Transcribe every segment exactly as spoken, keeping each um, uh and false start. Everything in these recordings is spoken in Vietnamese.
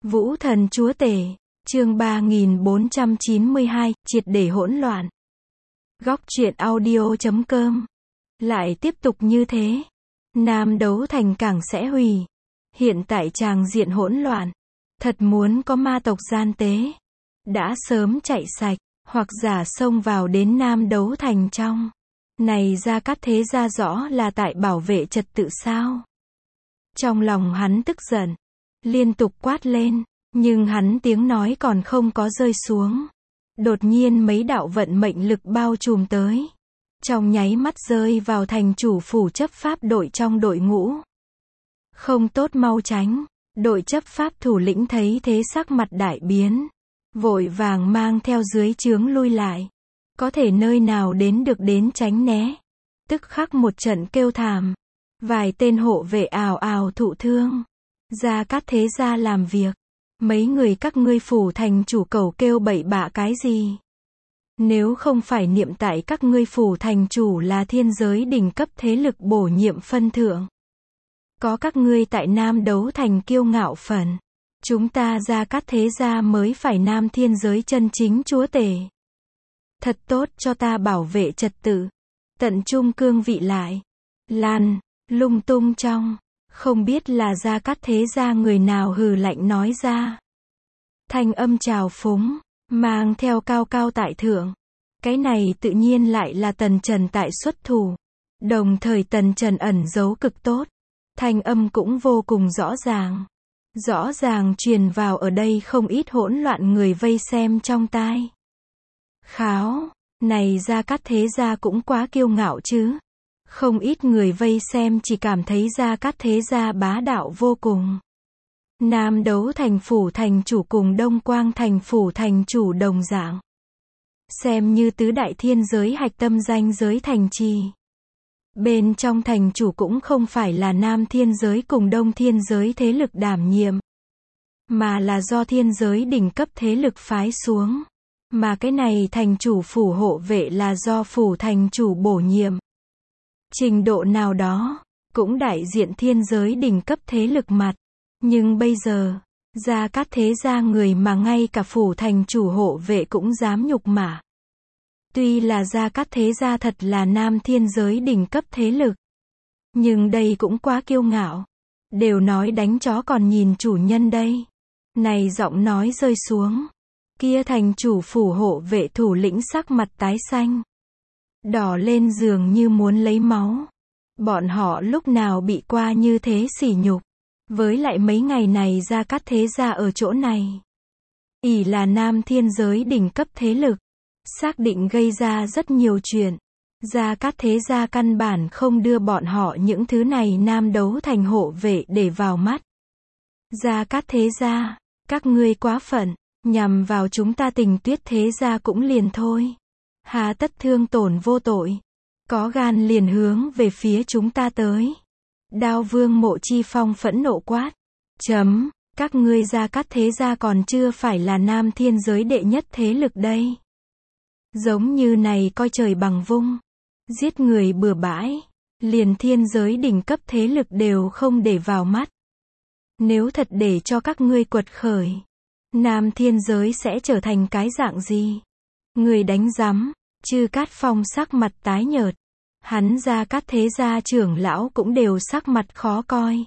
Vũ thần chúa tể, chương ba nghìn bốn trăm chín mươi hai, triệt để hỗn loạn. Góc truyện audio chấm com. Lại tiếp tục như thế, Nam Đấu Thành càng sẽ hủy. Hiện tại tràng diện hỗn loạn, thật muốn có ma tộc gian tế, đã sớm chạy sạch, hoặc giả xông vào đến Nam Đấu Thành trong. Này Gia Cát Thế Gia rõ là tại bảo vệ trật tự sao? Trong lòng hắn tức giận, liên tục quát lên, nhưng hắn tiếng nói còn không có rơi xuống. Đột nhiên mấy đạo vận mệnh lực bao trùm tới. Trong nháy mắt rơi vào thành chủ phủ chấp pháp đội trong đội ngũ. Không tốt mau tránh, đội chấp pháp thủ lĩnh thấy thế sắc mặt đại biến. Vội vàng mang theo dưới trướng lui lại. Có thể nơi nào đến được đến tránh né. Tức khắc một trận kêu thảm. Vài tên hộ vệ ào ào thụ thương. Gia Cát Thế Gia làm việc. Mấy người các ngươi phủ thành chủ cầu kêu bậy bạ cái gì? Nếu không phải niệm tại các ngươi phủ thành chủ là thiên giới đỉnh cấp thế lực bổ nhiệm phân thượng. Có các ngươi tại Nam Đấu Thành kiêu ngạo phần. Chúng ta Gia Cát Thế Gia mới phải Nam thiên giới chân chính chúa tể. Thật tốt cho ta bảo vệ trật tự. Tận trung cương vị lại. Lan, lung tung trong. Không biết là Gia Cát Thế Gia người nào hừ lạnh nói ra. Thanh âm trào phúng, mang theo cao cao tại thượng. Cái này tự nhiên lại là Tần Trần tại xuất thủ. Đồng thời Tần Trần ẩn giấu cực tốt. Thanh âm cũng vô cùng rõ ràng. Rõ ràng truyền vào ở đây không ít hỗn loạn người vây xem trong tai. Kháo, này Gia Cát Thế Gia cũng quá kiêu ngạo chứ. Không ít người vây xem chỉ cảm thấy Gia Cát Thế Gia bá đạo vô cùng. Nam Đấu Thành phủ thành chủ cùng Đông Quang Thành phủ thành chủ đồng dạng. Xem như tứ đại thiên giới hạch tâm danh giới thành trì. Bên trong thành chủ cũng không phải là Nam thiên giới cùng Đông thiên giới thế lực đảm nhiệm. Mà là do thiên giới đỉnh cấp thế lực phái xuống. Mà cái này thành chủ phủ hộ vệ là do phủ thành chủ bổ nhiệm. Trình độ nào đó, cũng đại diện thiên giới đỉnh cấp thế lực mặt. Nhưng bây giờ, Gia Cát Thế Gia người mà ngay cả phủ thành chủ hộ vệ cũng dám nhục mạ. Tuy là Gia Cát Thế Gia thật là Nam thiên giới đỉnh cấp thế lực. Nhưng đây cũng quá kiêu ngạo. Đều nói đánh chó còn nhìn chủ nhân đây. Này giọng nói rơi xuống. Kia thành chủ phủ hộ vệ thủ lĩnh sắc mặt tái xanh. Đỏ lên giường như muốn lấy máu. Bọn họ lúc nào bị qua như thế sỉ nhục. Với lại mấy ngày này Gia Cát Thế Gia ở chỗ này. ỷ là Nam thiên giới đỉnh cấp thế lực. Xác định gây ra rất nhiều chuyện. Gia Cát Thế Gia căn bản không đưa bọn họ những thứ này Nam Đấu Thành hộ vệ để vào mắt. Gia Cát Thế Gia, các ngươi quá phận, nhằm vào chúng ta Tình Tuyết Thế Gia cũng liền thôi. Hà tất thương tổn vô tội. Có gan liền hướng về phía chúng ta tới. Đao Vương Mộ Chi Phong phẫn nộ quát. Chấm, các ngươi Gia Cát Thế Gia còn chưa phải là Nam thiên giới đệ nhất thế lực đây. Giống như này coi trời bằng vung. Giết người bừa bãi. Liền thiên giới đỉnh cấp thế lực đều không để vào mắt. Nếu thật để cho các ngươi quật khởi. Nam thiên giới sẽ trở thành cái dạng gì? Người đánh rắm. Chư Cát Phong sắc mặt tái nhợt. Hắn Gia Cát Thế Gia trưởng lão cũng đều sắc mặt khó coi.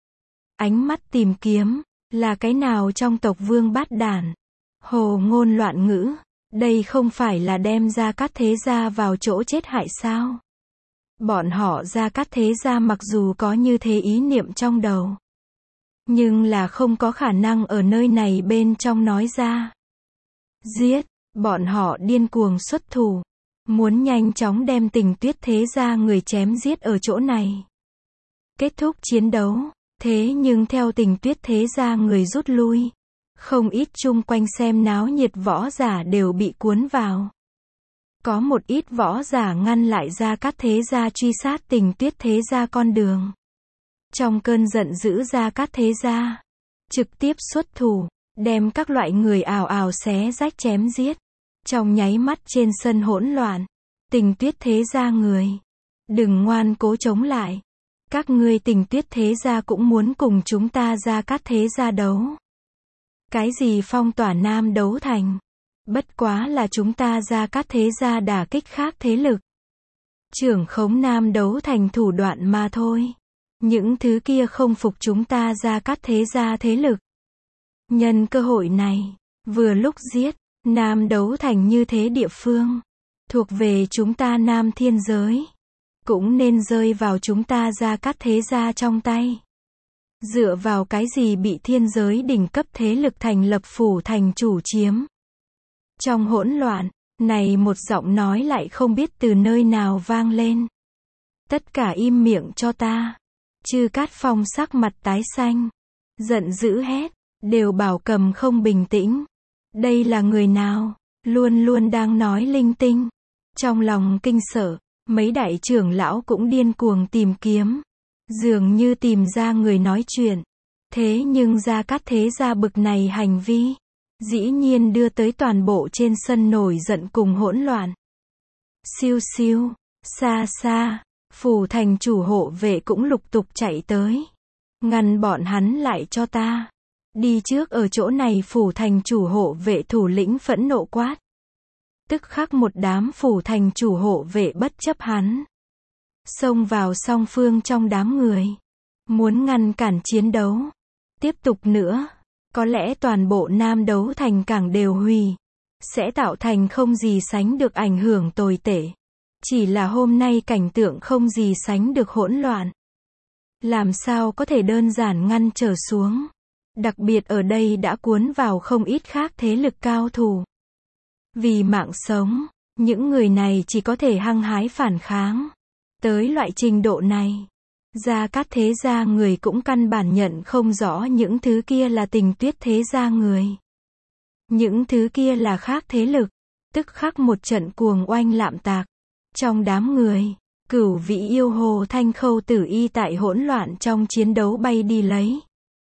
Ánh mắt tìm kiếm, là cái nào trong tộc vương bát đản. Hồ ngôn loạn ngữ, đây không phải là đem Gia Cát Thế Gia vào chỗ chết hại sao? Bọn họ Gia Cát Thế Gia mặc dù có như thế ý niệm trong đầu. Nhưng là không có khả năng ở nơi này bên trong nói ra. Giết, bọn họ điên cuồng xuất thủ. Muốn nhanh chóng đem Tình Tuyết Thế Gia người chém giết ở chỗ này. Kết thúc chiến đấu, thế nhưng theo Tình Tuyết Thế Gia người rút lui. Không ít chung quanh xem náo nhiệt võ giả đều bị cuốn vào. Có một ít võ giả ngăn lại Gia Cát Thế Gia truy sát Tình Tuyết Thế Gia con đường. Trong cơn giận dữ Gia Cát Thế Gia, trực tiếp xuất thủ, đem các loại người ào ào xé rách chém giết. Trong nháy mắt trên sân hỗn loạn, Tình Tuyết Thế Gia người, đừng ngoan cố chống lại. Các ngươi Tình Tuyết Thế Gia cũng muốn cùng chúng ta Gia Cát Thế Gia đấu. Cái gì phong tỏa Nam Đấu Thành? Bất quá là chúng ta Gia Cát Thế Gia đả kích khác thế lực. Trưởng khống Nam Đấu Thành thủ đoạn mà thôi. Những thứ kia không phục chúng ta Gia Cát Thế Gia thế lực. Nhân cơ hội này, vừa lúc giết, Nam Đấu Thành như thế địa phương, thuộc về chúng ta Nam Thiên Giới, cũng nên rơi vào chúng ta Gia Cát Thế Gia trong tay. Dựa vào cái gì bị thiên giới đỉnh cấp thế lực thành lập phủ thành chủ chiếm? Trong hỗn loạn, này một giọng nói lại không biết từ nơi nào vang lên. Tất cả im miệng cho ta. Chư Cát Phong sắc mặt tái xanh, giận dữ hét, đều bảo cầm không bình tĩnh. Đây là người nào? Luôn luôn đang nói linh tinh. Trong lòng kinh sợ, mấy đại trưởng lão cũng điên cuồng tìm kiếm. Dường như tìm ra người nói chuyện. Thế nhưng Gia Cát Thế Gia bực này hành vi, dĩ nhiên đưa tới toàn bộ trên sân nổi giận cùng hỗn loạn. Siêu siêu, xa xa, phủ thành chủ hộ vệ cũng lục tục chạy tới. Ngăn bọn hắn lại cho ta. Đi trước ở chỗ này phủ thành chủ hộ vệ thủ lĩnh phẫn nộ quát. Tức khắc một đám phủ thành chủ hộ vệ bất chấp hắn. Xông vào song phương trong đám người. Muốn ngăn cản chiến đấu. Tiếp tục nữa. Có lẽ toàn bộ Nam Đấu Thành cảng đều hủy. Sẽ tạo thành không gì sánh được ảnh hưởng tồi tệ. Chỉ là hôm nay cảnh tượng không gì sánh được hỗn loạn. Làm sao có thể đơn giản ngăn trở xuống. Đặc biệt ở đây đã cuốn vào không ít khác thế lực cao thủ. Vì mạng sống, những người này chỉ có thể hăng hái phản kháng. Tới loại trình độ này, Gia Cát Thế Gia người cũng căn bản nhận không rõ những thứ kia là Tình Tuyết Thế Gia người. Những thứ kia là khác thế lực, tức khắc một trận cuồng oanh lạm tạc. Trong đám người, Cửu Vĩ Yêu Hồ Thanh Khâu Tử Y tại hỗn loạn trong chiến đấu bay đi lấy.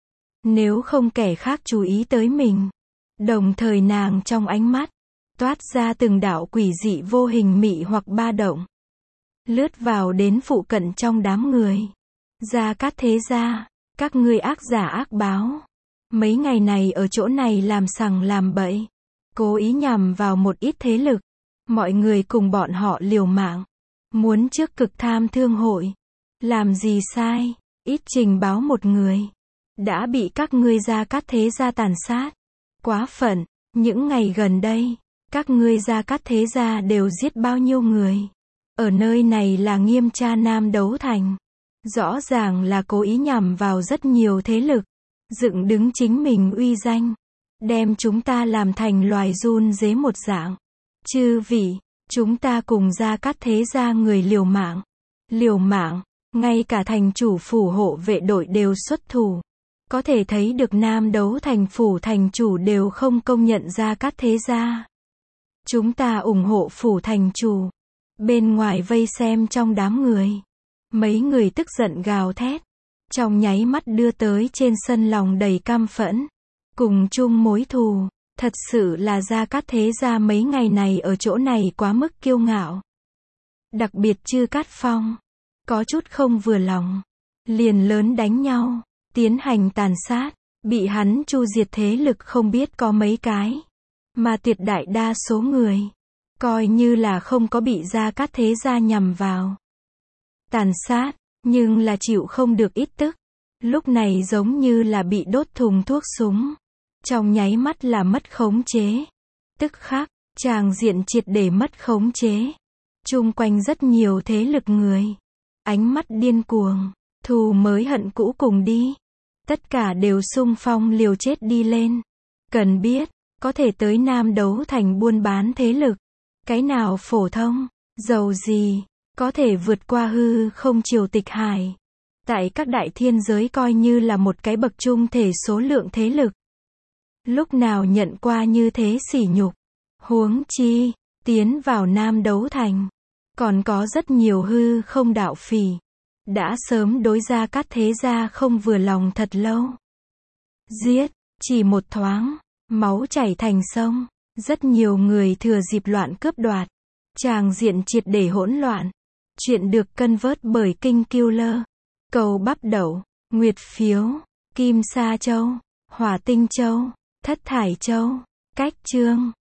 Nếu không kẻ khác chú ý tới mình. Đồng thời nàng trong ánh mắt, toát ra từng đạo quỷ dị vô hình mị hoặc ba động. Lướt vào đến phụ cận trong đám người. Gia Cát Thế Gia, các ngươi ác giả ác báo. Mấy ngày này ở chỗ này làm sằng làm bậy. Cố ý nhằm vào một ít thế lực. Mọi người cùng bọn họ liều mạng. Muốn trước cực tham thương hội. Làm gì sai, ít trình báo một người. Đã bị các ngươi Gia Cát Thế Gia tàn sát. Quá phận, những ngày gần đây, các ngươi Gia Cát Thế Gia đều giết bao nhiêu người. Ở nơi này là nghiêm tra Nam Đấu Thành. Rõ ràng là cố ý nhằm vào rất nhiều thế lực. Dựng đứng chính mình uy danh. Đem chúng ta làm thành loài run dế một dạng. Chư vị, chúng ta cùng Gia Cát Thế Gia người liều mạng. Liều mạng, ngay cả thành chủ phủ hộ vệ đội đều xuất thủ. Có thể thấy được Nam Đấu Thành phủ thành chủ đều không công nhận Gia Cát Thế Gia. Chúng ta ủng hộ phủ thành chủ. Bên ngoài vây xem trong đám người. Mấy người tức giận gào thét. Trong nháy mắt đưa tới trên sân lòng đầy căm phẫn. Cùng chung mối thù. Thật sự là Gia Cát Thế Gia mấy ngày này ở chỗ này quá mức kiêu ngạo. Đặc biệt Chư Cát Phong. Có chút không vừa lòng. Liền lớn đánh nhau. Tiến hành tàn sát. Bị hắn chu diệt thế lực không biết có mấy cái. Mà tuyệt đại đa số người. Coi như là không có bị Gia Cát Thế Gia nhằm vào. Tàn sát. Nhưng là chịu không được ít tức. Lúc này giống như là bị đốt thùng thuốc súng. Trong nháy mắt là mất khống chế. Tức khắc, tràng diện triệt để mất khống chế. Chung quanh rất nhiều thế lực người. Ánh mắt điên cuồng. Thù mới hận cũ cùng đi. Tất cả đều xung phong liều chết đi lên. Cần biết, có thể tới Nam Đấu Thành buôn bán thế lực. Cái nào phổ thông, giàu gì, có thể vượt qua hư không triều tịch hải. Tại các đại thiên giới coi như là một cái bậc trung thể số lượng thế lực. Lúc nào nhận qua như thế sỉ nhục. Huống chi, tiến vào Nam Đấu Thành. Còn có rất nhiều hư không đạo phỉ. Đã sớm đối Gia Cát Thế Gia không vừa lòng thật lâu. Giết, chỉ một thoáng, máu chảy thành sông. Rất nhiều người thừa dịp loạn cướp đoạt. Tràng diện triệt để hỗn loạn. Chuyện được cân vớt bởi Kinh Killer. Cầu bắp đậu, Nguyệt Phiếu, Kim Sa Châu, Hỏa Tinh Châu. Thất Thải Châu. Cách chương.